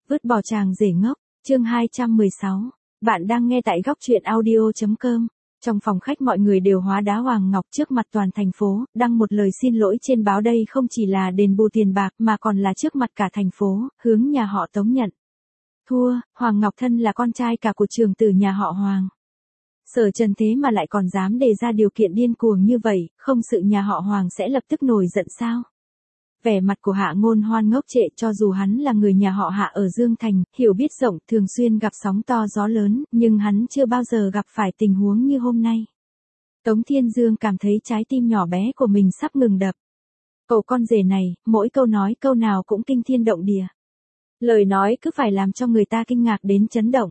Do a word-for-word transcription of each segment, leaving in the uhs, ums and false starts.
Vứt bỏ chàng rể ngốc, chương hai trăm mười sáu. Bạn đang nghe tại góc truyện audio chấm com. Trong phòng khách mọi người đều hóa đá Hoàng Ngọc trước mặt toàn thành phố, đăng một lời xin lỗi trên báo đây không chỉ là đền bù tiền bạc mà còn là trước mặt cả thành phố, hướng nhà họ Tống nhận thua. Hoàng Ngọc thân là con trai cả của trưởng tử nhà họ Hoàng. Sở Trần thế mà lại còn dám đề ra điều kiện điên cuồng như vậy, không sự nhà họ Hoàng sẽ lập tức nổi giận sao? Vẻ mặt của Hạ Ngôn Hoan ngốc trệ, cho dù hắn là người nhà họ Hạ ở Dương Thành, hiểu biết rộng, thường xuyên gặp sóng to gió lớn, nhưng hắn chưa bao giờ gặp phải tình huống như hôm nay. Tống Thiên Dương cảm thấy trái tim nhỏ bé của mình sắp ngừng đập. Cậu con rể này, mỗi câu nói câu nào cũng kinh thiên động địa. Lời nói cứ phải làm cho người ta kinh ngạc đến chấn động.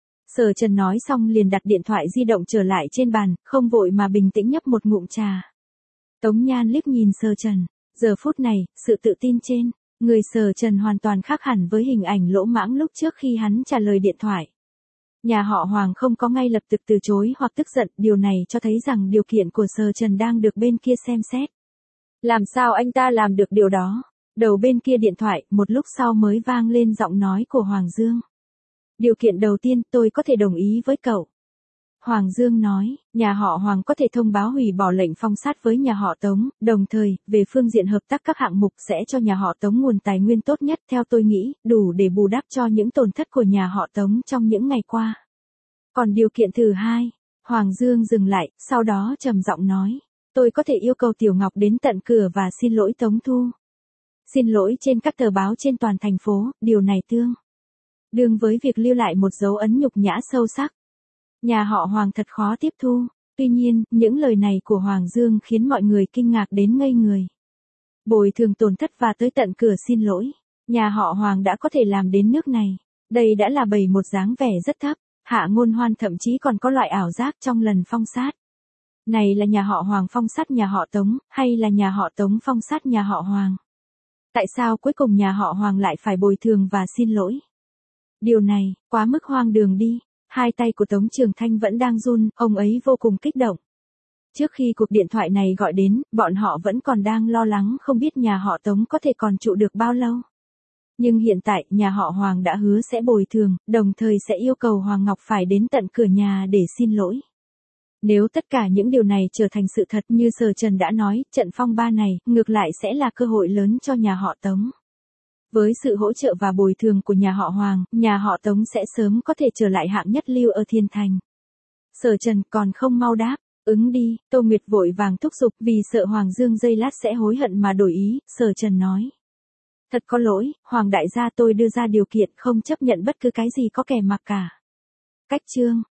Sở Trần nói xong liền đặt điện thoại di động trở lại trên bàn, không vội mà bình tĩnh nhấp một ngụm trà. Tống Nhan liếc nhìn Sở Trần. Giờ phút này, sự tự tin trên người Sở Trần hoàn toàn khác hẳn với hình ảnh lỗ mãng lúc trước khi hắn trả lời điện thoại. Nhà họ Hoàng không có ngay lập tức từ chối hoặc tức giận, điều này cho thấy rằng điều kiện của Sở Trần đang được bên kia xem xét. Làm sao anh ta làm được điều đó? Đầu bên kia điện thoại, một lúc sau mới vang lên giọng nói của Hoàng Dương. Điều kiện đầu tiên, tôi có thể đồng ý với cậu. Hoàng Dương nói, nhà họ Hoàng có thể thông báo hủy bỏ lệnh phong sát với nhà họ Tống, đồng thời, về phương diện hợp tác các hạng mục sẽ cho nhà họ Tống nguồn tài nguyên tốt nhất theo tôi nghĩ, đủ để bù đắp cho những tổn thất của nhà họ Tống trong những ngày qua. Còn điều kiện thứ hai, Hoàng Dương dừng lại, sau đó trầm giọng nói, tôi có thể yêu cầu Tiểu Ngọc đến tận cửa và xin lỗi Tống Thu. Xin lỗi trên các tờ báo trên toàn thành phố, điều này tương đương với việc lưu lại một dấu ấn nhục nhã sâu sắc. Nhà họ Hoàng thật khó tiếp thu, tuy nhiên, những lời này của Hoàng Dương khiến mọi người kinh ngạc đến ngây người. Bồi thường tổn thất và tới tận cửa xin lỗi, nhà họ Hoàng đã có thể làm đến nước này, đây đã là bày một dáng vẻ rất thấp, Hạ Ngôn Hoan thậm chí còn có loại ảo giác trong lần phong sát. Này là nhà họ Hoàng phong sát nhà họ Tống, hay là nhà họ Tống phong sát nhà họ Hoàng? Tại sao cuối cùng nhà họ Hoàng lại phải bồi thường và xin lỗi? Điều này, quá mức hoang đường đi. Hai tay của Tống Trường Thanh vẫn đang run, ông ấy vô cùng kích động. Trước khi cuộc điện thoại này gọi đến, bọn họ vẫn còn đang lo lắng không biết nhà họ Tống có thể còn trụ được bao lâu. Nhưng hiện tại, nhà họ Hoàng đã hứa sẽ bồi thường, đồng thời sẽ yêu cầu Hoàng Ngọc phải đến tận cửa nhà để xin lỗi. Nếu tất cả những điều này trở thành sự thật như Sở Trần đã nói, trận phong ba này, ngược lại sẽ là cơ hội lớn cho nhà họ Tống. Với sự hỗ trợ và bồi thường của nhà họ Hoàng, nhà họ Tống sẽ sớm có thể trở lại hạng nhất lưu ở Thiên Thành. Sở Trần còn không mau đáp, ứng đi, Tô Nguyệt vội vàng thúc giục vì sợ Hoàng Dương giây lát sẽ hối hận mà đổi ý, Sở Trần nói. Thật có lỗi, Hoàng đại gia tôi đưa ra điều kiện không chấp nhận bất cứ cái gì có kẻ mặc cả. Cách chương.